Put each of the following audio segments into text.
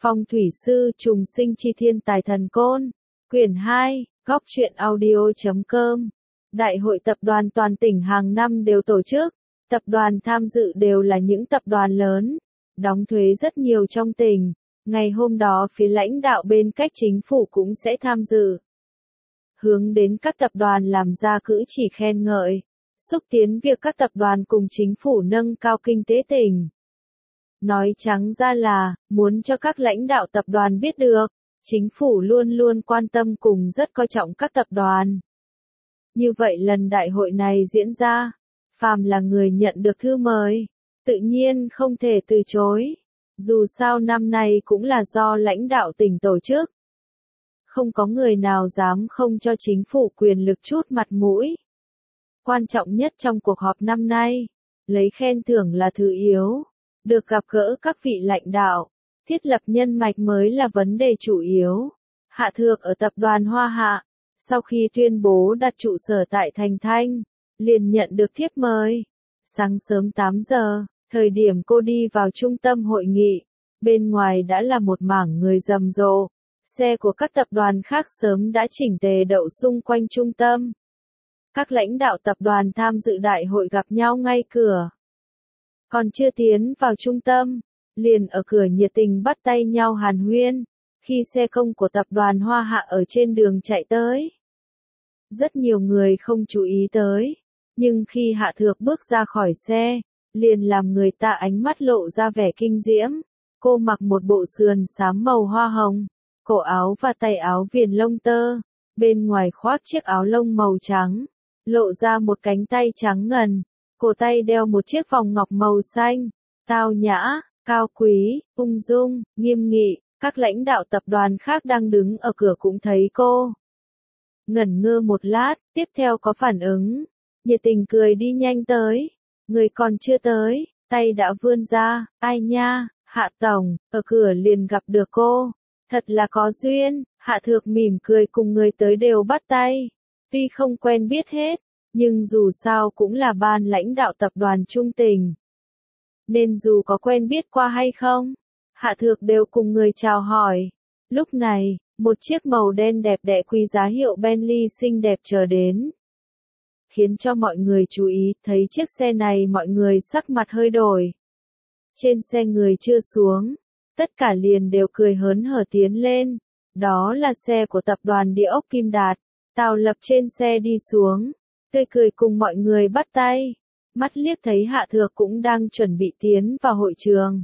Phong thủy sư trùng sinh chi thiên tài thần côn. Quyển 2, góc truyện audio.com. Đại hội tập đoàn toàn tỉnh hàng năm đều tổ chức. Tập đoàn tham dự đều là những tập đoàn lớn, đóng thuế rất nhiều trong tỉnh. Ngày hôm đó phía lãnh đạo bên cách chính phủ cũng sẽ tham dự. Hướng đến các tập đoàn làm ra cử chỉ khen ngợi, xúc tiến việc các tập đoàn cùng chính phủ nâng cao kinh tế tỉnh. Nói trắng ra là, muốn cho các lãnh đạo tập đoàn biết được, chính phủ luôn luôn quan tâm cùng rất coi trọng các tập đoàn. Như vậy lần đại hội này diễn ra, phàm là người nhận được thư mời, tự nhiên không thể từ chối. Dù sao năm nay cũng là do lãnh đạo tỉnh tổ chức. Không có người nào dám không cho chính phủ quyền lực chút mặt mũi. Quan trọng nhất trong cuộc họp năm nay, lấy khen thưởng là thứ yếu. Được gặp gỡ các vị lãnh đạo, thiết lập nhân mạch mới là vấn đề chủ yếu. Hạ Thược ở tập đoàn Hoa Hạ, sau khi tuyên bố đặt trụ sở tại Thành Thanh, liền nhận được thiếp mời. Sáng sớm 8 giờ, thời điểm cô đi vào trung tâm hội nghị, bên ngoài đã là một mảng người rầm rộ. Xe của các tập đoàn khác sớm đã chỉnh tề đậu xung quanh trung tâm. Các lãnh đạo tập đoàn tham dự đại hội gặp nhau ngay cửa. Còn chưa tiến vào trung tâm, liền ở cửa nhiệt tình bắt tay nhau hàn huyên, khi xe công của tập đoàn Hoa Hạ ở trên đường chạy tới. Rất nhiều người không chú ý tới, nhưng khi Hạ Thược bước ra khỏi xe, liền làm người ta ánh mắt lộ ra vẻ kinh diễm. Cô mặc một bộ sườn xám màu hoa hồng, cổ áo và tay áo viền lông tơ, bên ngoài khoác chiếc áo lông màu trắng, lộ ra một cánh tay trắng ngần, cổ tay đeo một chiếc vòng ngọc màu xanh, tao nhã, cao quý, ung dung, nghiêm nghị. Các lãnh đạo tập đoàn khác đang đứng ở cửa cũng thấy cô. Ngẩn ngơ một lát, tiếp theo có phản ứng, nhiệt tình cười đi nhanh tới. Người còn chưa tới, tay đã vươn ra, ai nha, Hạ Tổng, ở cửa liền gặp được cô. Thật là có duyên. Hạ Thược mỉm cười cùng người tới đều bắt tay. Tuy không quen biết hết, nhưng dù sao cũng là ban lãnh đạo tập đoàn trung tỉnh. Nên dù có quen biết qua hay không, Hạ Thược đều cùng người chào hỏi. Lúc này, một chiếc màu đen đẹp đẽ quý giá hiệu Bentley xinh đẹp chờ đến. Khiến cho mọi người chú ý, thấy chiếc xe này mọi người sắc mặt hơi đổi. Trên xe người chưa xuống, tất cả liền đều cười hớn hở tiến lên. Đó là xe của tập đoàn Địa ốc Kim Đạt. Tào Lập trên xe đi xuống, tươi cười cùng mọi người bắt tay. Mắt liếc thấy Hạ Thược cũng đang chuẩn bị tiến vào hội trường.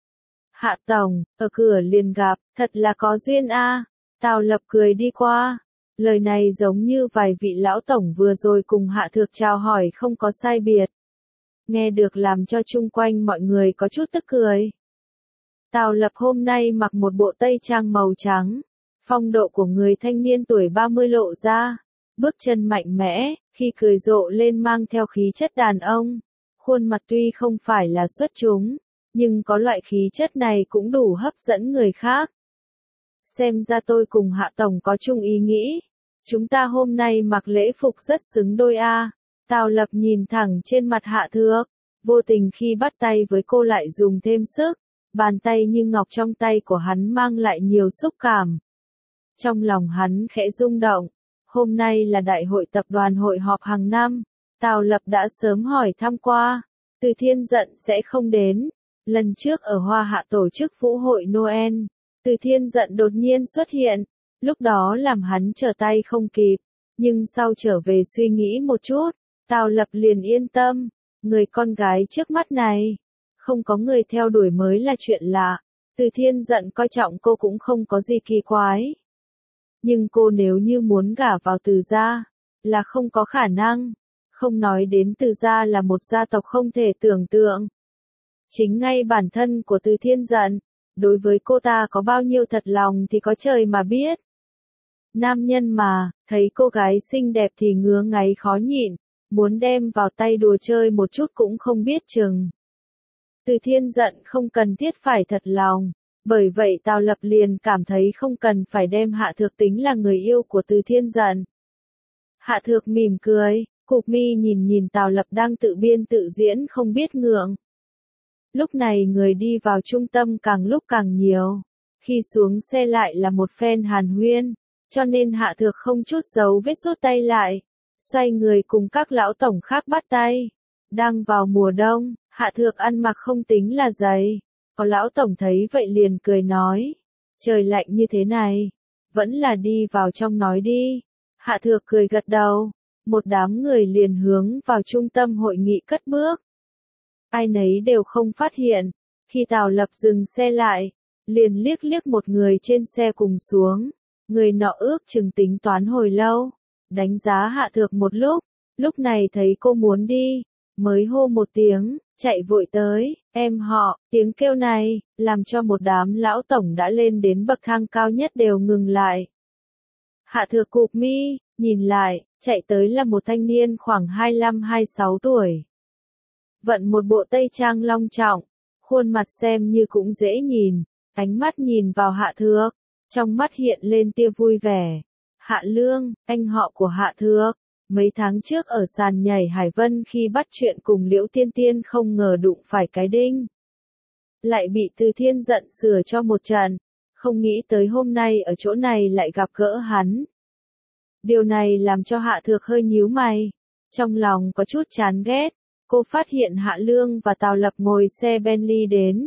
Hạ Tổng, ở cửa liền gặp, thật là có duyên a. Tào Lập cười đi qua. Lời này giống như vài vị lão tổng vừa rồi cùng Hạ Thược chào hỏi không có sai biệt. Nghe được làm cho chung quanh mọi người có chút tức cười. Tào Lập hôm nay mặc một bộ tây trang màu trắng. Phong độ của người thanh niên tuổi 30 lộ ra. Bước chân mạnh mẽ, khi cười rộ lên mang theo khí chất đàn ông. Khuôn mặt tuy không phải là xuất chúng, nhưng có loại khí chất này cũng đủ hấp dẫn người khác. Xem ra tôi cùng Hạ Tổng có chung ý nghĩ. Chúng ta hôm nay mặc lễ phục rất xứng đôi a. Tào Lập nhìn thẳng trên mặt Hạ Thược, vô tình khi bắt tay với cô lại dùng thêm sức. Bàn tay như ngọc trong tay của hắn mang lại nhiều xúc cảm. Trong lòng hắn khẽ rung động. Hôm nay là đại hội tập đoàn hội họp hàng năm. Tào Lập đã sớm hỏi thăm qua. Từ Thiên Dận sẽ không đến. Lần trước ở Hoa Hạ tổ chức vũ hội Noel, Từ Thiên Dận đột nhiên xuất hiện. Lúc đó làm hắn trở tay không kịp. Nhưng sau trở về suy nghĩ một chút, Tào Lập liền yên tâm. Người con gái trước mắt này, không có người theo đuổi mới là chuyện lạ. Từ Thiên Dận coi trọng cô cũng không có gì kỳ quái. Nhưng cô nếu như muốn gả vào Từ gia, là không có khả năng. Không nói đến Từ gia là một gia tộc không thể tưởng tượng. Chính ngay bản thân của Từ Thiên Dận, đối với cô ta có bao nhiêu thật lòng thì có trời mà biết. Nam nhân mà, thấy cô gái xinh đẹp thì ngứa ngáy khó nhịn, muốn đem vào tay đùa chơi một chút cũng không biết chừng. Từ Thiên Dận không cần thiết phải thật lòng, bởi vậy Tào Lập liền cảm thấy không cần phải đem Hạ Thược tính là người yêu của Từ Thiên Dận. Hạ Thược mỉm cười, cụp mi nhìn Tào Lập đang tự biên tự diễn không biết ngượng. Lúc này người đi vào trung tâm càng lúc càng nhiều. Khi xuống xe lại là một phen hàn huyên, cho nên Hạ Thược không chút giấu vết rút tay lại, xoay người cùng các lão tổng khác bắt tay. Đang vào mùa đông, Hạ Thược ăn mặc không tính là dày. Có lão tổng thấy vậy liền cười nói, trời lạnh như thế này, vẫn là đi vào trong nói đi. Hạ Thược cười gật đầu, một đám người liền hướng vào trung tâm hội nghị cất bước. Ai nấy đều không phát hiện, khi Tào Lập dừng xe lại, liền liếc liếc một người trên xe cùng xuống. Người nọ ước chừng tính toán hồi lâu, đánh giá Hạ Thược một lúc này thấy cô muốn đi, mới hô một tiếng, chạy vội tới, em họ, tiếng kêu này, làm cho một đám lão tổng đã lên đến bậc thang cao nhất đều ngừng lại. Hạ Thược cụp mi, nhìn lại, chạy tới là một thanh niên khoảng 25-26 tuổi. Vận một bộ tây trang long trọng, khuôn mặt xem như cũng dễ nhìn, ánh mắt nhìn vào Hạ Thược, trong mắt hiện lên tia vui vẻ. Hạ Lương, anh họ của Hạ Thược, mấy tháng trước ở sàn nhảy Hải Vân khi bắt chuyện cùng Liễu Tiên Tiên không ngờ đụng phải cái đinh. Lại bị Từ Thiên giận sửa cho một trận, không nghĩ tới hôm nay ở chỗ này lại gặp gỡ hắn. Điều này làm cho Hạ Thược hơi nhíu mày, trong lòng có chút chán ghét. Cô phát hiện Hạ Lương và Tào Lập ngồi xe Bentley đến.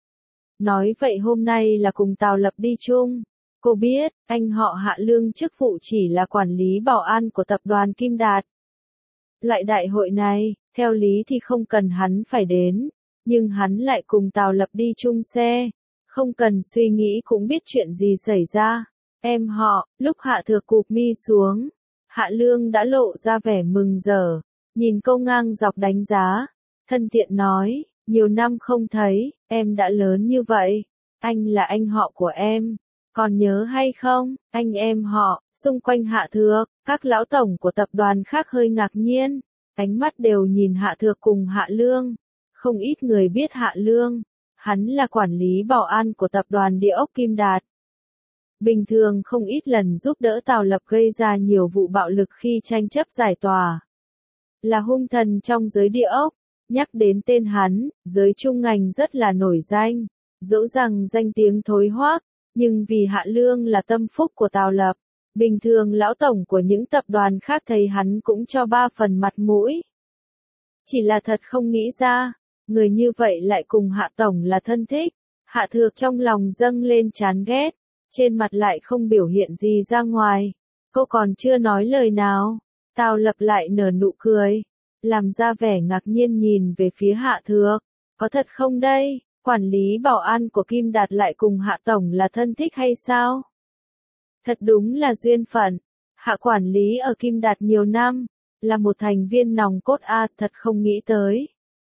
Nói vậy hôm nay là cùng Tào Lập đi chung. Cô biết, anh họ Hạ Lương chức vụ chỉ là quản lý bảo an của tập đoàn Kim Đạt. Loại đại hội này, theo lý thì không cần hắn phải đến, nhưng hắn lại cùng Tào Lập đi chung xe. Không cần suy nghĩ cũng biết chuyện gì xảy ra. Em họ, lúc Hạ Thược cụp mi xuống, Hạ Lương đã lộ ra vẻ mừng rỡ. Nhìn cô ngang dọc đánh giá, thân thiện nói, nhiều năm không thấy, em đã lớn như vậy, anh là anh họ của em, còn nhớ hay không, anh em họ, xung quanh Hạ Thược, các lão tổng của tập đoàn khác hơi ngạc nhiên, ánh mắt đều nhìn Hạ Thược cùng Hạ Lương, không ít người biết Hạ Lương, hắn là quản lý bảo an của tập đoàn Địa ốc Kim Đạt. Bình thường không ít lần giúp đỡ Tào Lập gây ra nhiều vụ bạo lực khi tranh chấp giải tòa. Là hung thần trong giới địa ốc, nhắc đến tên hắn, giới trung ngành rất là nổi danh, dẫu rằng danh tiếng thối hoác, nhưng vì Hạ Lương là tâm phúc của Tào Lập, bình thường lão tổng của những tập đoàn khác thấy hắn cũng cho 3 phần mặt mũi. Chỉ là thật không nghĩ ra, người như vậy lại cùng Hạ tổng là thân thích, Hạ Thược trong lòng dâng lên chán ghét, trên mặt lại không biểu hiện gì ra ngoài, cô còn chưa nói lời nào. Tào Lập lại nở nụ cười, làm ra vẻ ngạc nhiên nhìn về phía Hạ Thược. Có thật không đây, quản lý bảo an của Kim Đạt lại cùng Hạ tổng là thân thích hay sao? Thật đúng là duyên phận. Hạ quản lý ở Kim Đạt nhiều năm, là một thành viên nòng cốt thật không nghĩ tới.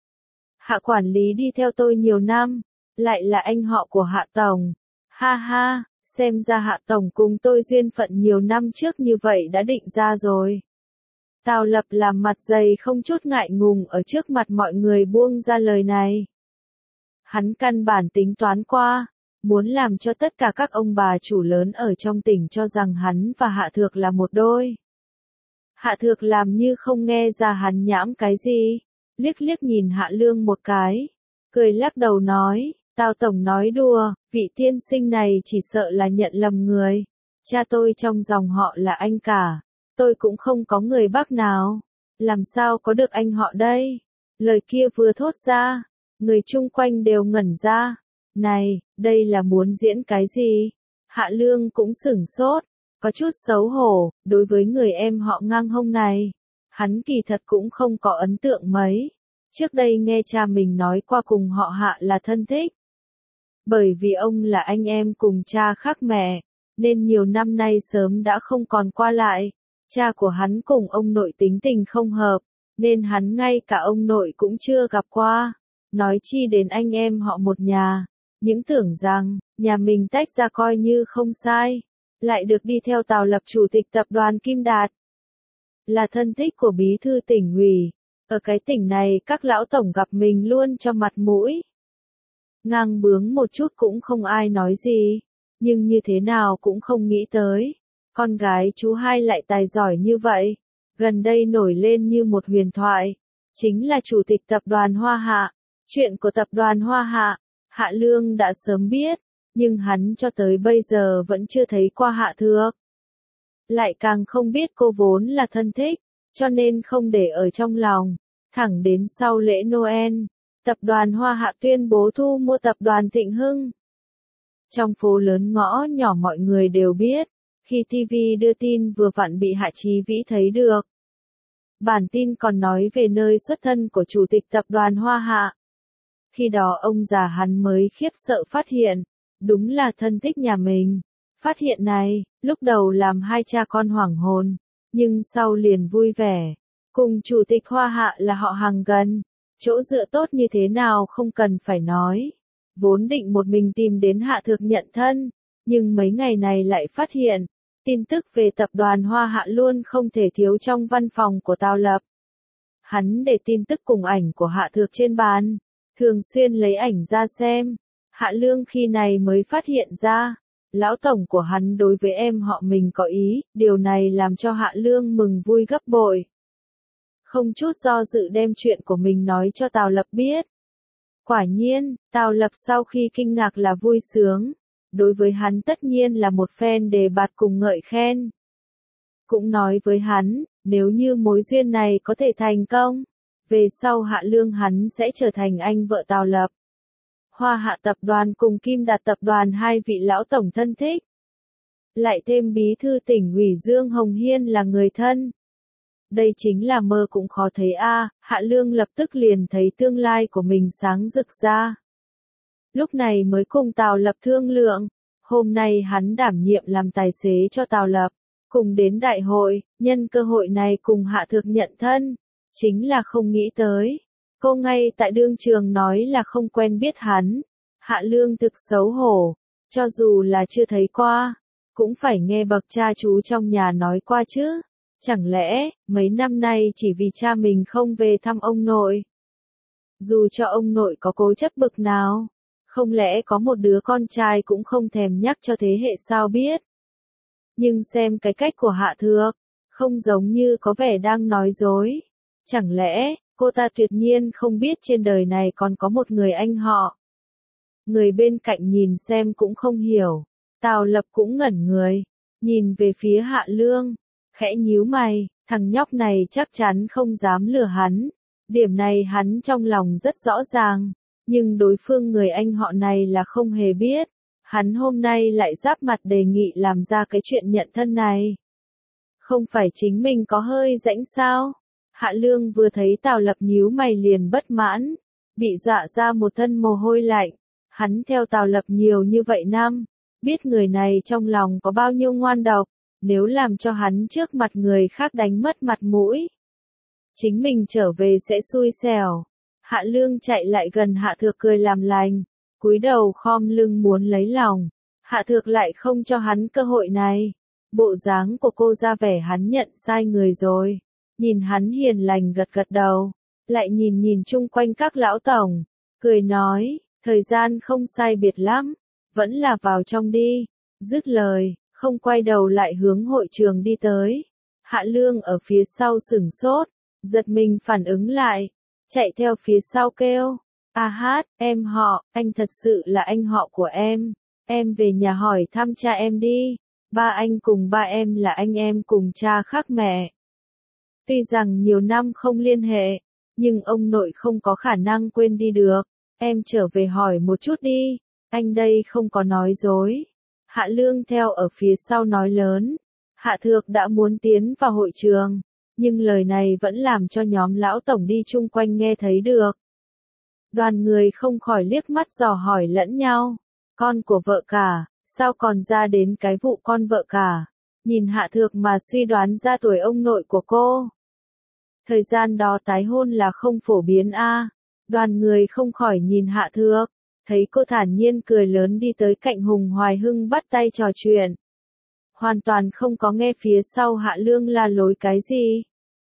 Hạ quản lý đi theo tôi nhiều năm, lại là anh họ của Hạ tổng. Ha ha, xem ra Hạ tổng cùng tôi duyên phận nhiều năm trước như vậy đã định ra rồi. Tào Lập làm mặt dày không chút ngại ngùng ở trước mặt mọi người buông ra lời này. Hắn căn bản tính toán qua, muốn làm cho tất cả các ông bà chủ lớn ở trong tỉnh cho rằng hắn và Hạ Thược là một đôi. Hạ Thược làm như không nghe ra hắn nhãm cái gì, liếc liếc nhìn Hạ Lương một cái, cười lắc đầu nói, Tào tổng nói đùa, vị tiên sinh này chỉ sợ là nhận lầm người. Cha tôi trong dòng họ là anh cả. Tôi cũng không có người bác nào, làm sao có được anh họ đây? Lời kia vừa thốt ra, người chung quanh đều ngẩn ra. Này, đây là muốn diễn cái gì? Hạ Lương cũng sửng sốt, có chút xấu hổ, đối với người em họ ngang hông này. Hắn kỳ thật cũng không có ấn tượng mấy. Trước đây nghe cha mình nói qua cùng họ Hạ là thân thích. Bởi vì ông là anh em cùng cha khác mẹ, nên nhiều năm nay sớm đã không còn qua lại. Cha của hắn cùng ông nội tính tình không hợp, nên hắn ngay cả ông nội cũng chưa gặp qua. Nói chi đến anh em họ một nhà, những tưởng rằng, nhà mình tách ra coi như không sai, lại được đi theo Tào Lập chủ tịch tập đoàn Kim Đạt. Là thân thích của bí thư tỉnh ủy, ở cái tỉnh này các lão tổng gặp mình luôn cho mặt mũi. Ngang bướng một chút cũng không ai nói gì, nhưng như thế nào cũng không nghĩ tới. Con gái chú hai lại tài giỏi như vậy, gần đây nổi lên như một huyền thoại, chính là chủ tịch tập đoàn Hoa Hạ. Chuyện của tập đoàn Hoa Hạ, Hạ Lương đã sớm biết, nhưng hắn cho tới bây giờ vẫn chưa thấy qua Hạ Thược. Lại càng không biết cô vốn là thân thích, cho nên không để ở trong lòng. Thẳng đến sau lễ Noel, tập đoàn Hoa Hạ tuyên bố thu mua tập đoàn Thịnh Hưng. Trong phố lớn ngõ nhỏ mọi người đều biết, khi TV đưa tin vừa vặn bị Hạ Chí Vĩ thấy được. Bản tin còn nói về nơi xuất thân của chủ tịch tập đoàn Hoa Hạ. Khi đó ông già hắn mới khiếp sợ phát hiện, đúng là thân thích nhà mình. Phát hiện này, lúc đầu làm hai cha con hoảng hồn, nhưng sau liền vui vẻ. Cùng chủ tịch Hoa Hạ là họ hàng gần, chỗ dựa tốt như thế nào không cần phải nói. Vốn định một mình tìm đến Hạ Thược nhận thân, nhưng mấy ngày này lại phát hiện, tin tức về tập đoàn Hoa Hạ luôn không thể thiếu trong văn phòng của Tào Lập. Hắn để tin tức cùng ảnh của Hạ Thược trên bàn, thường xuyên lấy ảnh ra xem. Hạ Lương khi này mới phát hiện ra, lão tổng của hắn đối với em họ mình có ý, điều này làm cho Hạ Lương mừng vui gấp bội. Không chút do dự đem chuyện của mình nói cho Tào Lập biết. Quả nhiên, Tào Lập sau khi kinh ngạc là vui sướng. Đối với hắn tất nhiên là một phen đề bạt cùng ngợi khen. Cũng nói với hắn, nếu như mối duyên này có thể thành công, về sau Hạ Lương hắn sẽ trở thành anh vợ Tào Lập. Hoa Hạ tập đoàn cùng Kim Đạt tập đoàn hai vị lão tổng thân thích. Lại thêm bí thư tỉnh ủy Dương Hồng Hiên là người thân. Đây chính là mơ cũng khó thấy a. Hạ Lương lập tức liền thấy tương lai của mình sáng rực ra. Lúc này mới cùng Tào Lập thương lượng, hôm nay hắn đảm nhiệm làm tài xế cho Tào Lập, cùng đến đại hội, nhân cơ hội này cùng Hạ Thược nhận thân, chính là không nghĩ tới. Cô ngay tại đương trường nói là không quen biết hắn, Hạ Lương thực xấu hổ, cho dù là chưa thấy qua, cũng phải nghe bậc cha chú trong nhà nói qua chứ. Chẳng lẽ, mấy năm nay chỉ vì cha mình không về thăm ông nội? Dù cho ông nội có cố chấp bực nào, không lẽ có một đứa con trai cũng không thèm nhắc cho thế hệ sau biết? Nhưng xem cái cách của Hạ Thược, không giống như có vẻ đang nói dối. Chẳng lẽ, cô ta tuyệt nhiên không biết trên đời này còn có một người anh họ? Người bên cạnh nhìn xem cũng không hiểu. Tào Lập cũng ngẩn người, nhìn về phía Hạ Lương, khẽ nhíu mày, thằng nhóc này chắc chắn không dám lừa hắn. Điểm này hắn trong lòng rất rõ ràng, nhưng đối phương người anh họ này là không hề biết. Hắn hôm nay lại giáp mặt đề nghị làm ra cái chuyện nhận thân này. Không phải chính mình có hơi rãnh sao? Hạ Lương vừa thấy Tào Lập nhíu mày liền bất mãn, bị dọa ra một thân mồ hôi lạnh. Hắn theo Tào Lập nhiều như vậy năm, biết người này trong lòng có bao nhiêu ngoan độc, nếu làm cho hắn trước mặt người khác đánh mất mặt mũi, chính mình trở về sẽ xui xẻo. Hạ Lương chạy lại gần Hạ Thược cười làm lành, cúi đầu khom lưng muốn lấy lòng. Hạ Thược lại không cho hắn cơ hội này. Bộ dáng của cô ra vẻ hắn nhận sai người rồi. Nhìn hắn hiền lành gật gật đầu, lại nhìn nhìn chung quanh các lão tổng, cười nói, thời gian không sai biệt lắm, vẫn là vào trong đi. Dứt lời, không quay đầu lại hướng hội trường đi tới. Hạ Lương ở phía sau sửng sốt, giật mình phản ứng lại, chạy theo phía sau kêu, a hát, em họ, anh thật sự là anh họ của em về nhà hỏi thăm cha em đi, ba anh cùng ba em là anh em cùng cha khác mẹ. Tuy rằng nhiều năm không liên hệ, nhưng ông nội không có khả năng quên đi được, em trở về hỏi một chút đi, anh đây không có nói dối. Hạ Lương theo ở phía sau nói lớn, Hạ Thược đã muốn tiến vào hội trường, nhưng lời này vẫn làm cho nhóm lão tổng đi chung quanh nghe thấy được. Đoàn người không khỏi liếc mắt dò hỏi lẫn nhau, con của vợ cả, sao còn ra đến cái vụ con vợ cả, nhìn Hạ Thược mà suy đoán ra tuổi ông nội của cô. Thời gian đó tái hôn là không phổ biến a. Đoàn người không khỏi nhìn Hạ Thược, thấy cô thản nhiên cười lớn đi tới cạnh Hùng Hoài Hưng bắt tay trò chuyện. Hoàn toàn không có nghe phía sau Hạ Lương la lối cái gì.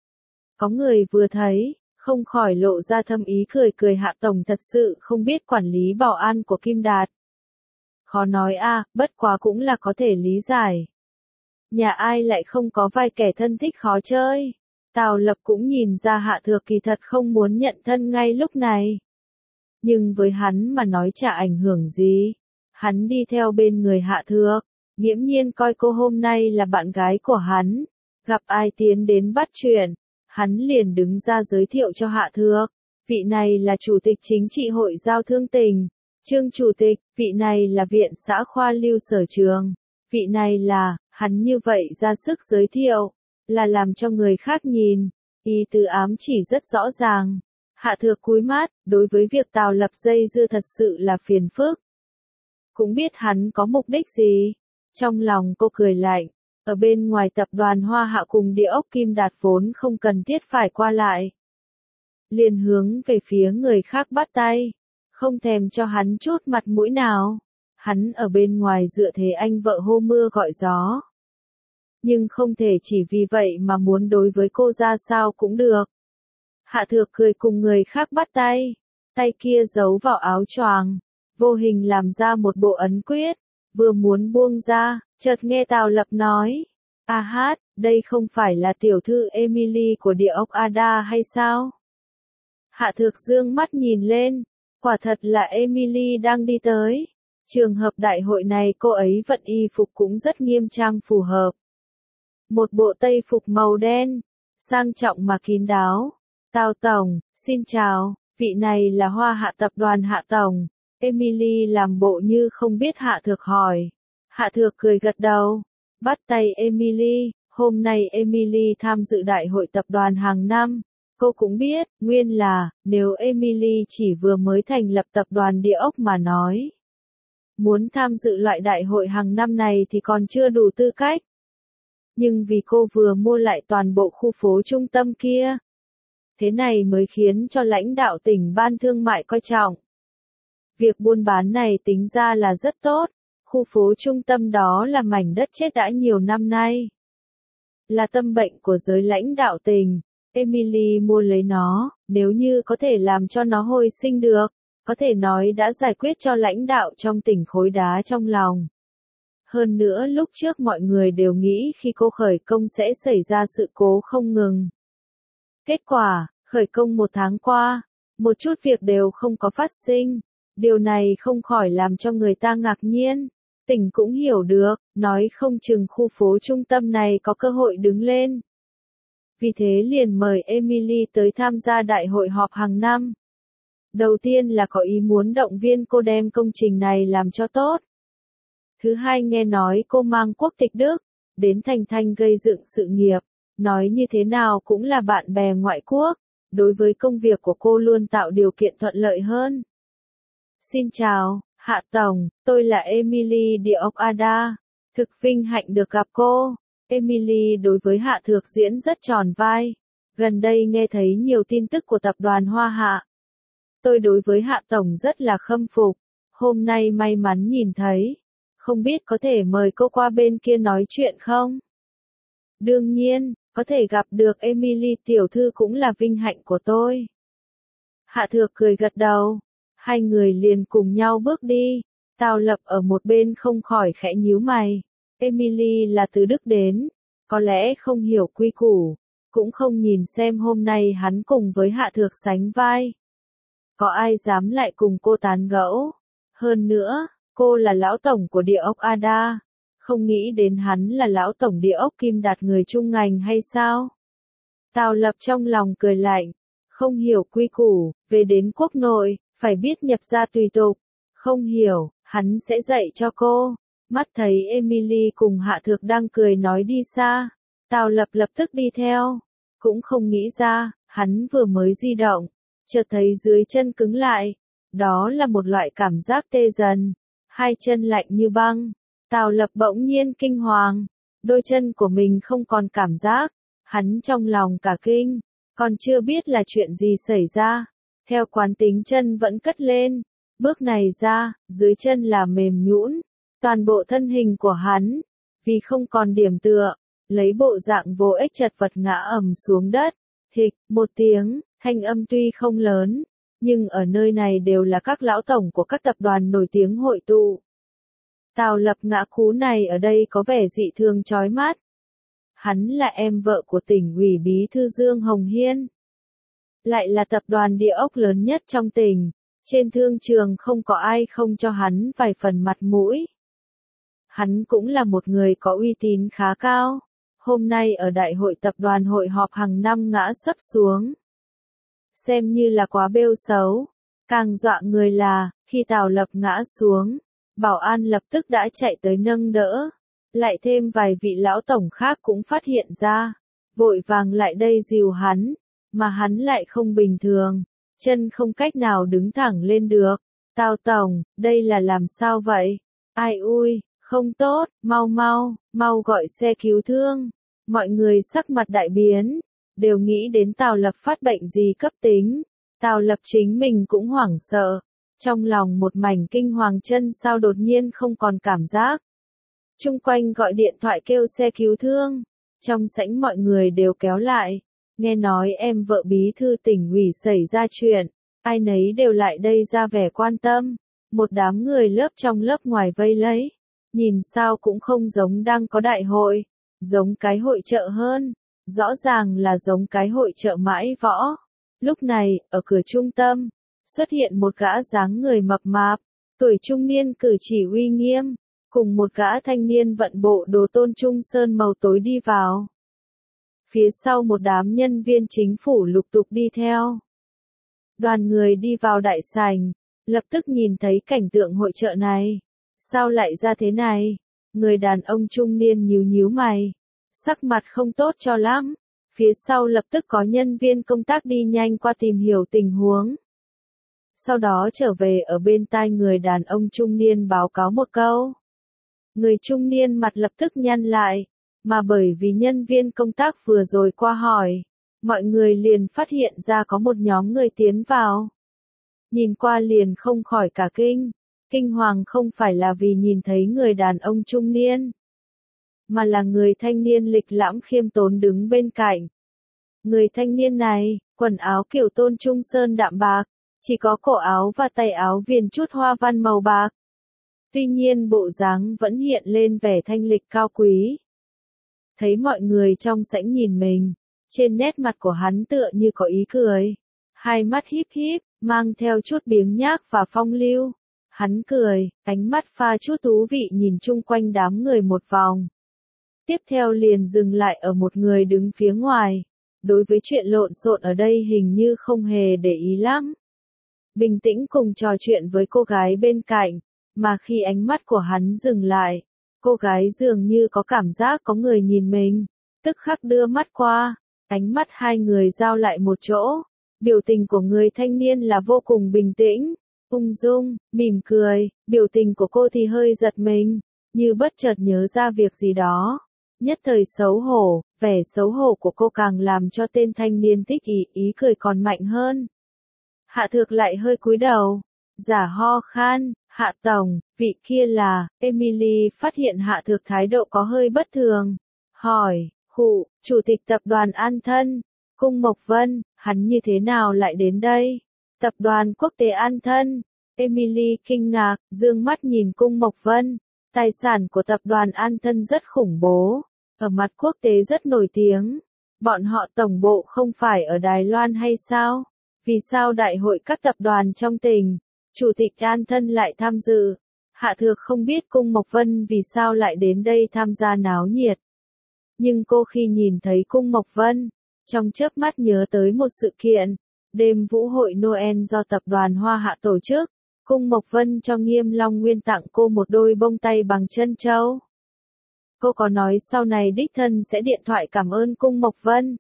Có người vừa thấy, không khỏi lộ ra thâm ý cười cười Hạ Tổng thật sự không biết quản lý bảo an của Kim Đạt. Khó nói a, bất quá cũng là có thể lý giải. Nhà ai lại không có vài kẻ thân thích khó chơi. Tào Lập cũng nhìn ra Hạ Thược kỳ thật không muốn nhận thân ngay lúc này. Nhưng với hắn mà nói chả ảnh hưởng gì. Hắn đi theo bên người Hạ Thược, nghiễm nhiên coi cô hôm nay là bạn gái của hắn. Gặp ai tiến đến bắt chuyện, hắn liền đứng ra giới thiệu cho Hạ Thược. Vị này là Chủ tịch Chính trị Hội Giao thương tỉnh, Trương Chủ tịch, vị này là Viện xã khoa lưu sở trường, vị này là, hắn như vậy ra sức giới thiệu, là làm cho người khác nhìn, ý tứ ám chỉ rất rõ ràng. Hạ Thược cúi mắt, đối với việc Tào Lập dây dưa thật sự là phiền phức. Cũng biết hắn có mục đích gì. Trong lòng cô cười lạnh, ở bên ngoài tập đoàn Hoa Hạ cùng Địa ốc Kim Đạt vốn không cần thiết phải qua lại. Liền hướng về phía người khác bắt tay, không thèm cho hắn chút mặt mũi nào. Hắn ở bên ngoài dựa thế anh vợ hô mưa gọi gió. Nhưng không thể chỉ vì vậy mà muốn đối với cô ra sao cũng được. Hạ Thược cười cùng người khác bắt tay, tay kia giấu vào áo choàng, vô hình làm ra một bộ ấn quyết, vừa muốn buông ra, chợt nghe Tào Lập nói, "A hát, đây không phải là tiểu thư Emily của Địa ốc Ada hay sao?" Hạ Thược dương mắt nhìn lên, quả thật là Emily đang đi tới. Trường hợp đại hội này cô ấy vận y phục cũng rất nghiêm trang phù hợp. Một bộ tây phục màu đen, sang trọng mà kín đáo. "Tào Tổng, xin chào, vị này là Hoa Hạ tập đoàn Hạ Tổng." Emily làm bộ như không biết Hạ Thược hỏi. Hạ Thược cười gật đầu, bắt tay Emily. Hôm nay Emily tham dự đại hội tập đoàn hàng năm. Cô cũng biết, nguyên là, nếu Emily chỉ vừa mới thành lập tập đoàn Địa ốc mà nói. Muốn tham dự loại đại hội hàng năm này thì còn chưa đủ tư cách. Nhưng vì cô vừa mua lại toàn bộ khu phố trung tâm kia. Thế này mới khiến cho lãnh đạo tỉnh ban thương mại coi trọng. Việc buôn bán này tính ra là rất tốt. Khu phố trung tâm đó là mảnh đất chết đã nhiều năm nay. Là tâm bệnh của giới lãnh đạo tỉnh. Emily mua lấy nó, nếu như có thể làm cho nó hồi sinh được, có thể nói đã giải quyết cho lãnh đạo trong tỉnh khối đá trong lòng. Hơn nữa lúc trước mọi người đều nghĩ khi cô khởi công sẽ xảy ra sự cố không ngừng. Kết quả, khởi công 1 tháng qua, một chút việc đều không có phát sinh. Điều này không khỏi làm cho người ta ngạc nhiên. Tỉnh cũng hiểu được, nói không chừng khu phố trung tâm này có cơ hội đứng lên. Vì thế liền mời Emily tới tham gia đại hội họp hàng năm. Đầu tiên là có ý muốn động viên cô đem công trình này làm cho tốt. Thứ hai nghe nói cô mang quốc tịch Đức, đến Thành Thanh gây dựng sự nghiệp, nói như thế nào cũng là bạn bè ngoại quốc, đối với công việc của cô luôn tạo điều kiện thuận lợi hơn. "Xin chào, Hạ Tổng, tôi là Emily Địa ốc Ada, thực vinh hạnh được gặp cô." Emily đối với Hạ Thược diễn rất tròn vai. Gần đây nghe thấy nhiều tin tức của tập đoàn Hoa Hạ. Tôi đối với Hạ Tổng rất là khâm phục. Hôm nay may mắn nhìn thấy. Không biết có thể mời cô qua bên kia nói chuyện không? Đương nhiên, có thể gặp được Emily tiểu thư cũng là vinh hạnh của tôi. Hạ Thược cười gật đầu. Hai người liền cùng nhau bước đi. Tào Lập ở một bên không khỏi khẽ nhíu mày. Emily là từ Đức đến, có lẽ không hiểu quy củ, cũng không nhìn xem hôm nay hắn cùng với Hạ Thược sánh vai. Có ai dám lại cùng cô tán gẫu? Hơn nữa, cô là lão tổng của Địa ốc Ada, không nghĩ đến hắn là lão tổng Địa ốc Kim Đạt người trung ngành hay sao? Tào Lập trong lòng cười lạnh, không hiểu quy củ, về đến quốc nội, phải biết nhập gia tùy tục, không hiểu, hắn sẽ dạy cho cô. Mắt thấy Emily cùng Hạ Thược đang cười nói đi xa, Tào Lập lập tức đi theo, cũng không nghĩ ra, hắn vừa mới di động, chợt thấy dưới chân cứng lại, đó là một loại cảm giác tê dần, hai chân lạnh như băng, Tào Lập bỗng nhiên kinh hoàng, đôi chân của mình không còn cảm giác, hắn trong lòng cả kinh, còn chưa biết là chuyện gì xảy ra, theo quán tính chân vẫn cất lên, bước này ra, dưới chân là mềm nhũn. Toàn bộ thân hình của hắn, vì không còn điểm tựa, lấy bộ dạng vô ích chật vật ngã ầm xuống đất, thịch, một tiếng, thanh âm tuy không lớn, nhưng ở nơi này đều là các lão tổng của các tập đoàn nổi tiếng hội tụ. Tào Lập ngã cú này ở đây có vẻ dị thường chói mắt. Hắn là em vợ của tỉnh ủy bí thư Dương Hồng Hiên. Lại là tập đoàn Địa ốc lớn nhất trong tỉnh, Trên thương trường không có ai không cho hắn vài phần mặt mũi. Hắn cũng là một người có uy tín khá cao. Hôm nay ở đại hội tập đoàn hội họp hàng năm ngã sấp xuống. Xem như là quá bêu xấu. Càng dọa người là, khi Tào Lập ngã xuống, bảo an lập tức đã chạy tới nâng đỡ. Lại thêm vài vị lão tổng khác cũng phát hiện ra. Vội vàng lại đây dìu hắn, mà hắn lại không bình thường. Chân không cách nào đứng thẳng lên được. Tào tổng, đây là làm sao vậy? Ai ui, không tốt, mau gọi xe cứu thương. Mọi người sắc mặt đại biến, đều nghĩ đến Tào Lập phát bệnh gì cấp tính. Tào Lập chính mình cũng hoảng sợ, trong lòng một mảnh kinh hoàng, chân sao đột nhiên không còn cảm giác. Chung quanh gọi điện thoại kêu xe cứu thương, trong sảnh mọi người đều kéo lại, nghe nói em vợ bí thư tỉnh ủy xảy ra chuyện, ai nấy đều lại đây ra vẻ quan tâm, một đám người lớp trong lớp ngoài vây lấy, nhìn sao cũng không giống đang có đại hội, giống cái hội chợ hơn, rõ ràng là giống cái hội chợ mãi võ. Lúc này, ở cửa trung tâm, xuất hiện một gã dáng người mập mạp, tuổi trung niên cử chỉ uy nghiêm, cùng một gã thanh niên vận bộ đồ tôn trung sơn màu tối đi vào. Phía sau một đám nhân viên chính phủ lục tục đi theo. Đoàn người đi vào đại sảnh, lập tức nhìn thấy cảnh tượng hội chợ này. Sao lại ra thế này? Người đàn ông trung niên nhíu nhíu mày, sắc mặt không tốt cho lắm. Phía sau lập tức có nhân viên công tác đi nhanh qua tìm hiểu tình huống. Sau đó trở về ở bên tai người đàn ông trung niên báo cáo một câu. Người trung niên mặt lập tức nhăn lại, mà bởi vì nhân viên công tác vừa rồi qua hỏi, mọi người liền phát hiện ra có một nhóm người tiến vào. Nhìn qua liền không khỏi cả kinh. Kinh hoàng không phải là vì nhìn thấy người đàn ông trung niên, mà là người thanh niên lịch lãm khiêm tốn đứng bên cạnh. Người thanh niên này, quần áo kiểu tôn trung sơn đạm bạc, chỉ có cổ áo và tay áo viền chút hoa văn màu bạc. Tuy nhiên bộ dáng vẫn hiện lên vẻ thanh lịch cao quý. Thấy mọi người trong sảnh nhìn mình, trên nét mặt của hắn tựa như có ý cười. Hai mắt híp híp, mang theo chút biếng nhác và phong lưu. Hắn cười, ánh mắt pha chút thú vị nhìn chung quanh đám người một vòng. Tiếp theo liền dừng lại ở một người đứng phía ngoài. Đối với chuyện lộn xộn ở đây hình như không hề để ý lắm. Bình tĩnh cùng trò chuyện với cô gái bên cạnh, mà khi ánh mắt của hắn dừng lại, cô gái dường như có cảm giác có người nhìn mình, tức khắc đưa mắt qua, ánh mắt hai người giao lại một chỗ. Biểu tình của người thanh niên là vô cùng bình tĩnh, ung dung, mỉm cười, biểu tình của cô thì hơi giật mình, như bất chợt nhớ ra việc gì đó. Nhất thời xấu hổ, vẻ xấu hổ của cô càng làm cho tên thanh niên thích ý cười còn mạnh hơn. Hạ Thược lại hơi cúi đầu, giả ho khan, Hạ tổng, vị kia là, Emily phát hiện Hạ Thược thái độ có hơi bất thường. Hỏi, chủ tịch tập đoàn An Thân, Cung Mộc Vân, hắn như thế nào lại đến đây? Tập đoàn quốc tế An Thân, Emily kinh ngạc, dương mắt nhìn Cung Mộc Vân. Tài sản của tập đoàn An Thân rất khủng bố, ở mặt quốc tế rất nổi tiếng. Bọn họ tổng bộ không phải ở Đài Loan hay sao? Vì sao đại hội các tập đoàn trong tỉnh, chủ tịch An Thân lại tham dự? Hạ Thược không biết Cung Mộc Vân vì sao lại đến đây tham gia náo nhiệt. Nhưng cô khi nhìn thấy Cung Mộc Vân, trong chớp mắt nhớ tới một sự kiện, đêm vũ hội Noel do tập đoàn Hoa Hạ tổ chức. Cung Mộc Vân cho Nghiêm Long Nguyên tặng cô một đôi bông tay bằng trân châu. Cô có nói sau này đích thân sẽ điện thoại cảm ơn Cung Mộc Vân.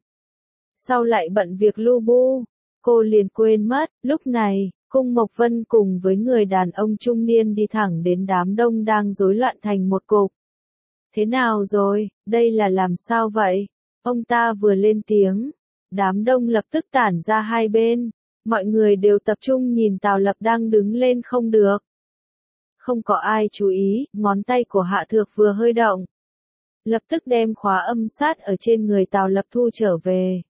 Sau lại bận việc lu bu, cô liền quên mất. Lúc này, Cung Mộc Vân cùng với người đàn ông trung niên đi thẳng đến đám đông đang rối loạn thành một cục. Thế nào rồi, đây là làm sao vậy? Ông ta vừa lên tiếng, đám đông lập tức tản ra hai bên. Mọi người đều tập trung nhìn Tào Lập đang đứng lên không được. Không có ai chú ý, ngón tay của Hạ Thược vừa hơi động. Lập tức đem khóa âm sát ở trên người Tào Lập thu trở về.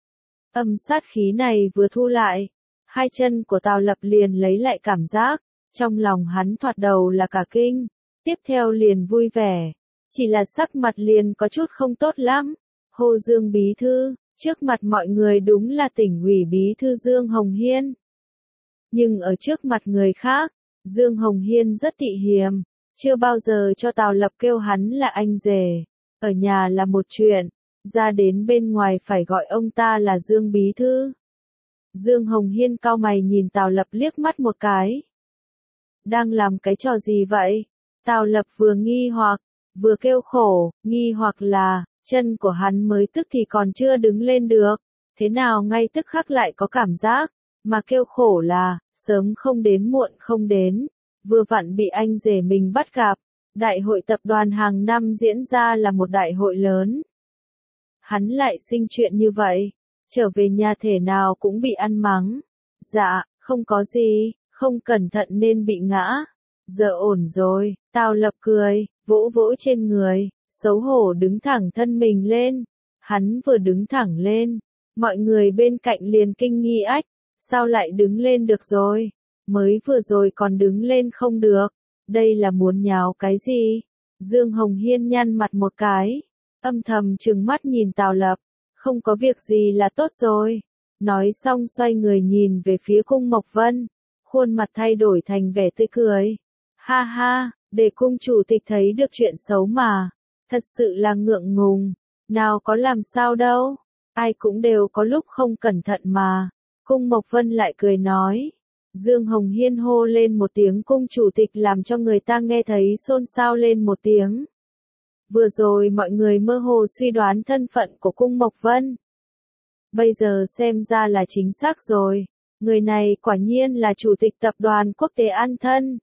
Âm sát khí này vừa thu lại, hai chân của Tào Lập liền lấy lại cảm giác, trong lòng hắn thoạt đầu là cả kinh, tiếp theo liền vui vẻ, chỉ là sắc mặt liền có chút không tốt lắm. Hồ Dương bí thư, trước mặt mọi người đúng là tỉnh ủy bí thư Dương Hồng Hiên. Nhưng ở trước mặt người khác, Dương Hồng Hiên rất tị hiềm, chưa bao giờ cho Tào Lập kêu hắn là anh rể. Ở nhà là một chuyện, ra đến bên ngoài phải gọi ông ta là Dương Bí Thư. Dương Hồng Hiên cau mày nhìn Tào Lập liếc mắt một cái. Đang làm cái trò gì vậy? Tào Lập vừa nghi hoặc, vừa kêu khổ, nghi hoặc là, chân của hắn mới tức thì còn chưa đứng lên được, thế nào ngay tức khắc lại có cảm giác, mà kêu khổ là, sớm không đến muộn không đến, vừa vặn bị anh rể mình bắt gặp. Đại hội tập đoàn hàng năm diễn ra là một đại hội lớn. Hắn lại sinh chuyện như vậy, trở về nhà thể nào cũng bị ăn mắng. Dạ, không có gì, không cẩn thận nên bị ngã. Giờ ổn rồi, Tào Lập cười, vỗ vỗ trên người, xấu hổ đứng thẳng thân mình lên. Hắn vừa đứng thẳng lên, mọi người bên cạnh liền kinh nghi ách, sao lại đứng lên được rồi? Mới vừa rồi còn đứng lên không được, đây là muốn nháo cái gì? Dương Hồng Hiên nhăn mặt một cái, âm thầm trừng mắt nhìn Tào Lập, không có việc gì là tốt rồi. Nói xong xoay người nhìn về phía Cung Mộc Vân, khuôn mặt thay đổi thành vẻ tươi cười. Ha ha, để cung chủ tịch thấy được chuyện xấu mà, thật sự là ngượng ngùng, nào có làm sao đâu, ai cũng đều có lúc không cẩn thận mà. Cung Mộc Vân lại cười nói. Dương Hồng Hiên hô lên một tiếng cung chủ tịch làm cho người ta nghe thấy xôn xao lên một tiếng. Vừa rồi mọi người mơ hồ suy đoán thân phận của Cung Mộc Vân. Bây giờ xem ra là chính xác rồi, người này quả nhiên là chủ tịch tập đoàn quốc tế An Thân.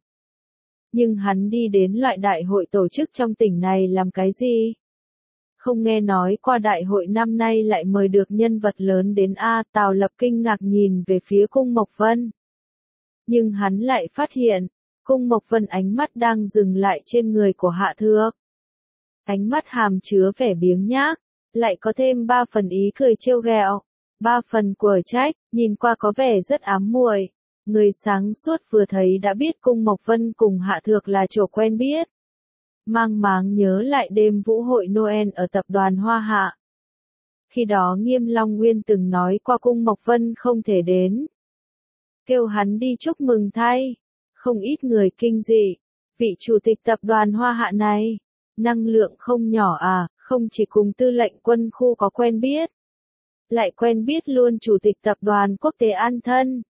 Nhưng hắn đi đến loại đại hội tổ chức trong tỉnh này làm cái gì? Không nghe nói qua đại hội năm nay lại mời được nhân vật lớn đến a. Tào Lập kinh ngạc nhìn về phía Cung Mộc Vân. Nhưng hắn lại phát hiện, Cung Mộc Vân ánh mắt đang dừng lại trên người của Hạ Thược. Ánh mắt hàm chứa vẻ biếng nhác, lại có thêm 3 phần ý cười trêu ghẹo, 3 phần quở trách, nhìn qua có vẻ rất ám muội. Người sáng suốt vừa thấy đã biết Cung Mộc Vân cùng Hạ Thược là chỗ quen biết. Mang máng nhớ lại đêm vũ hội Noel ở tập đoàn Hoa Hạ. Khi đó Nghiêm Long Nguyên từng nói qua Cung Mộc Vân không thể đến. Kêu hắn đi chúc mừng thay. Không ít người kinh dị. Vị chủ tịch tập đoàn Hoa Hạ này, năng lượng không nhỏ à, không chỉ cùng tư lệnh quân khu có quen biết. Lại quen biết luôn chủ tịch tập đoàn quốc tế An Thân.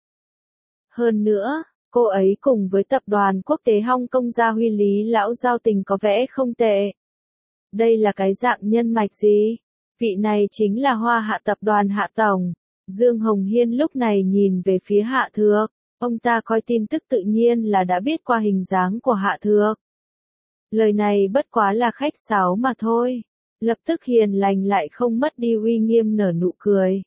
Hơn nữa, cô ấy cùng với tập đoàn quốc tế Hong Kong Gia Huy Lý lão giao tình có vẻ không tệ. Đây là cái dạng nhân mạch gì? Vị này chính là Hoa Hạ tập đoàn Hạ Tổng. Dương Hồng Hiên lúc này nhìn về phía Hạ Thược, ông ta coi tin tức tự nhiên là đã biết qua hình dáng của Hạ Thược. Lời này bất quá là khách sáo mà thôi. Lập tức hiền lành lại không mất đi uy nghiêm nở nụ cười.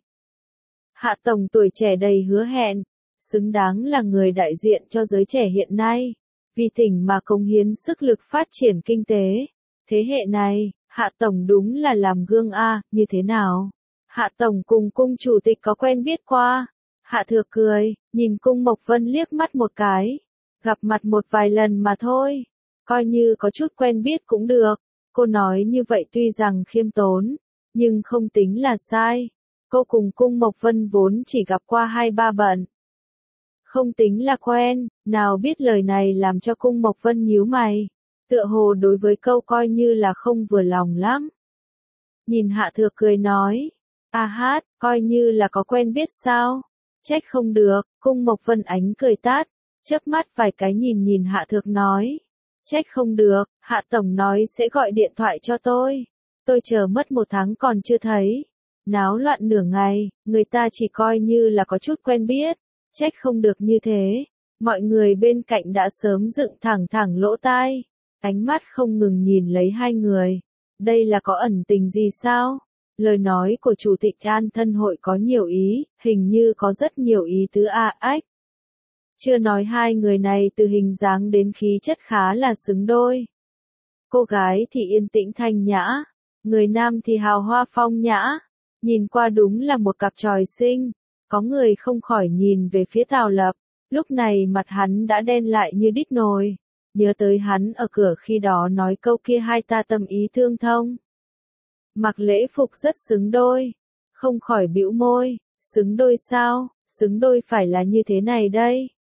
Hạ Tổng tuổi trẻ đầy hứa hẹn, xứng đáng là người đại diện cho giới trẻ hiện nay, vì tỉnh mà cống hiến sức lực phát triển kinh tế. Thế hệ này, Hạ Tổng đúng là làm gương a, như thế nào? Hạ Tổng cùng cung chủ tịch có quen biết qua. Hạ Thược cười, nhìn Cung Mộc Vân liếc mắt một cái. Gặp mặt một vài lần mà thôi. Coi như có chút quen biết cũng được. Cô nói như vậy tuy rằng khiêm tốn, nhưng không tính là sai. Cô cùng Cung Mộc Vân vốn chỉ gặp qua 2-3 bận. Không tính là quen, nào biết lời này làm cho Cung Mộc Vân nhíu mày. Tựa hồ đối với câu coi như là không vừa lòng lắm. Nhìn Hạ Thược cười nói. A hát, coi như là có quen biết sao? Trách không được, Cung Mộc Vân ánh cười tát, chớp mắt vài cái nhìn Hạ Thược nói. Trách không được, Hạ Tổng nói sẽ gọi điện thoại cho tôi. Tôi chờ mất 1 tháng còn chưa thấy. Náo loạn nửa ngày, người ta chỉ coi như là có chút quen biết. Trách không được như thế. Mọi người bên cạnh đã sớm dựng thẳng lỗ tai. Ánh mắt không ngừng nhìn lấy hai người. Đây là có ẩn tình gì sao? Lời nói của chủ tịch An Thân hội có nhiều ý, hình như có rất nhiều ý tứ ách. Chưa nói hai người này từ hình dáng đến khí chất khá là xứng đôi. Cô gái thì yên tĩnh thanh nhã, người nam thì hào hoa phong nhã, nhìn qua đúng là một cặp tròi xinh. Có người không khỏi nhìn về phía Tào Lập, lúc này mặt hắn đã đen lại như đít nồi. Nhớ tới hắn ở cửa khi đó nói câu kia hai ta tâm ý tương thông. Mặc lễ phục rất xứng đôi, không khỏi bĩu môi, xứng đôi sao, xứng đôi phải là như thế này đây.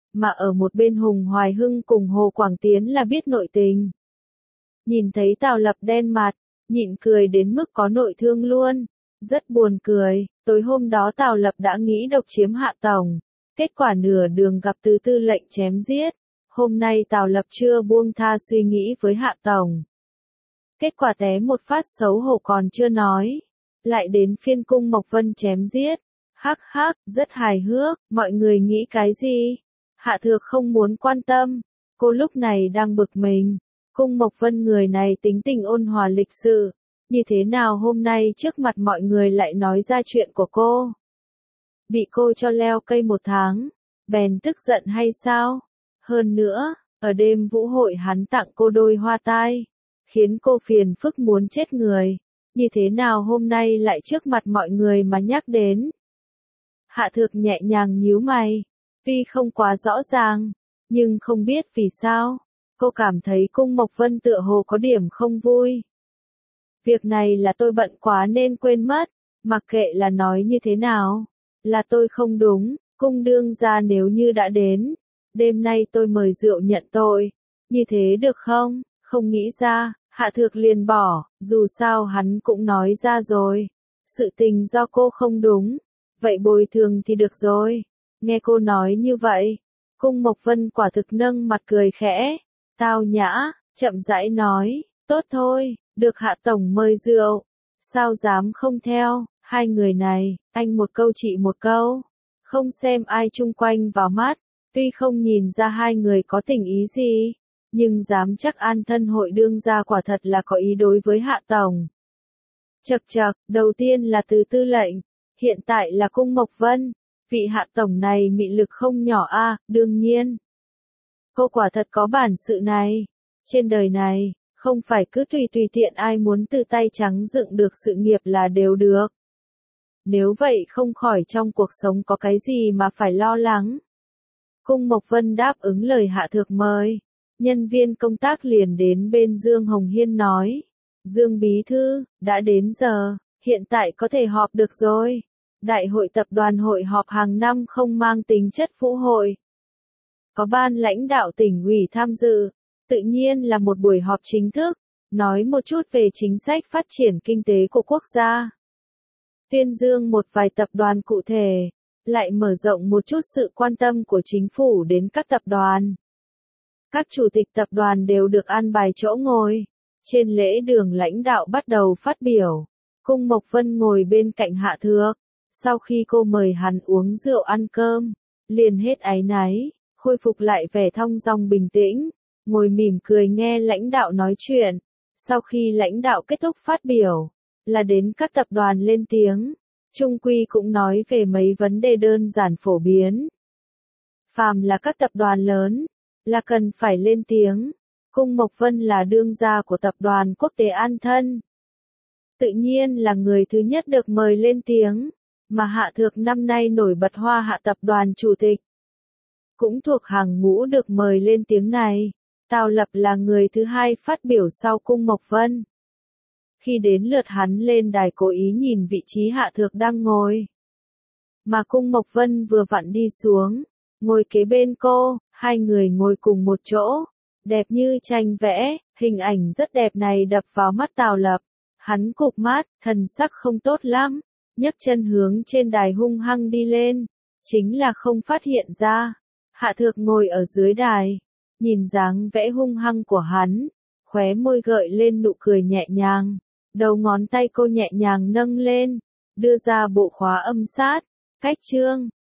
mà ở một bên Hùng Hoài Hưng cùng Hồ Quảng Tiến là biết nội tình. Nhìn thấy Tào Lập đen mặt, nhịn cười đến mức có nội thương luôn. Rất buồn cười, tối hôm đó Tào Lập đã nghĩ độc chiếm Hạ Tổng. Kết quả nửa đường gặp Từ Tư lệnh chém giết. Hôm nay Tào Lập chưa buông tha suy nghĩ với Hạ Tổng. Kết quả té một phát xấu hổ còn chưa nói. Lại đến phiên Cung Mộc Vân chém giết. Hắc hắc, rất hài hước, mọi người nghĩ cái gì? Hạ Thược không muốn quan tâm. Cô lúc này đang bực mình. Cung Mộc Vân người này tính tình ôn hòa lịch sự. Như thế nào hôm nay trước mặt mọi người lại nói ra chuyện của cô? Bị cô cho leo cây 1 tháng. Bèn tức giận hay sao? Hơn nữa, ở đêm vũ hội hắn tặng cô đôi hoa tai. Khiến cô phiền phức muốn chết người. Như thế nào hôm nay lại trước mặt mọi người mà nhắc đến? Hạ Thược nhẹ nhàng nhíu mày. Tuy không quá rõ ràng, nhưng không biết vì sao. Cô cảm thấy Cung Mộc Vân tựa hồ có điểm không vui. Việc này là tôi bận quá nên quên mất. Mặc kệ là nói như thế nào. Là tôi không đúng. Cung đương gia nếu như đã đến. Đêm nay tôi mời rượu nhận tội. Như thế được không? Không nghĩ ra. Hạ Thược liền bỏ. Dù sao hắn cũng nói ra rồi. Sự tình do cô không đúng. Vậy bồi thường thì được rồi. Nghe cô nói như vậy. Cung Mộc Vân quả thực nâng mặt cười khẽ. Tao nhã, chậm rãi nói. Tốt thôi, được Hạ Tổng mời rượu. Sao dám không theo, hai người này, anh một câu chị một câu. Không xem ai chung quanh vào mắt. Tuy không nhìn ra hai người có tình ý gì. Nhưng dám chắc An Thân hội đương gia quả thật là có ý đối với Hạ Tổng. Chậc chậc, đầu tiên là Từ Tư lệnh. Hiện tại là Cung Mộc Vân. Vị Hạ Tổng này mị lực không nhỏ a, đương nhiên. Cô quả thật có bản sự này. Trên đời này, không phải cứ tùy tiện ai muốn tự tay trắng dựng được sự nghiệp là đều được. Nếu vậy không khỏi trong cuộc sống có cái gì mà phải lo lắng. Cung Mộc Vân đáp ứng lời Hạ Thược mời. Nhân viên công tác liền đến bên Dương Hồng Hiên nói. Dương Bí Thư, đã đến giờ, hiện tại có thể họp được rồi. Đại hội tập đoàn hội họp hàng năm không mang tính chất vũ hội. Có ban lãnh đạo tỉnh ủy tham dự, tự nhiên là một buổi họp chính thức, nói một chút về chính sách phát triển kinh tế của quốc gia. Tuyên dương một vài tập đoàn cụ thể, lại mở rộng một chút sự quan tâm của chính phủ đến các tập đoàn. Các chủ tịch tập đoàn đều được an bài chỗ ngồi. Trên lễ đường lãnh đạo bắt đầu phát biểu. Cung Mộc Vân ngồi bên cạnh Hạ Thược. Sau khi cô mời hắn uống rượu ăn cơm, liền hết áy náy, khôi phục lại vẻ thong dong bình tĩnh, ngồi mỉm cười nghe lãnh đạo nói chuyện. Sau khi lãnh đạo kết thúc phát biểu, là đến các tập đoàn lên tiếng, chung quy cũng nói về mấy vấn đề đơn giản phổ biến. Phàm là các tập đoàn lớn, là cần phải lên tiếng. Cung Mộc Vân là đương gia của tập đoàn quốc tế An Thân. Tự nhiên là người thứ nhất được mời lên tiếng. Mà Hạ Thược năm nay nổi bật Hoa Hạ tập đoàn chủ tịch. Cũng thuộc hàng ngũ được mời lên tiếng này. Tào Lập là người thứ hai phát biểu sau Cung Mộc Vân. Khi đến lượt hắn lên đài cố ý nhìn vị trí Hạ Thược đang ngồi. Mà Cung Mộc Vân vừa vặn đi xuống, ngồi kế bên cô, hai người ngồi cùng một chỗ. Đẹp như tranh vẽ, hình ảnh rất đẹp này đập vào mắt Tào Lập. Hắn cụp mắt, thần sắc không tốt lắm. Nhấc chân hướng trên đài hung hăng đi lên, chính là không phát hiện ra. Hạ Thược ngồi ở dưới đài, nhìn dáng vẽ hung hăng của hắn, khóe môi gợi lên nụ cười nhẹ nhàng, đầu ngón tay cô nhẹ nhàng nâng lên, đưa ra bộ khóa âm sát, cách chương,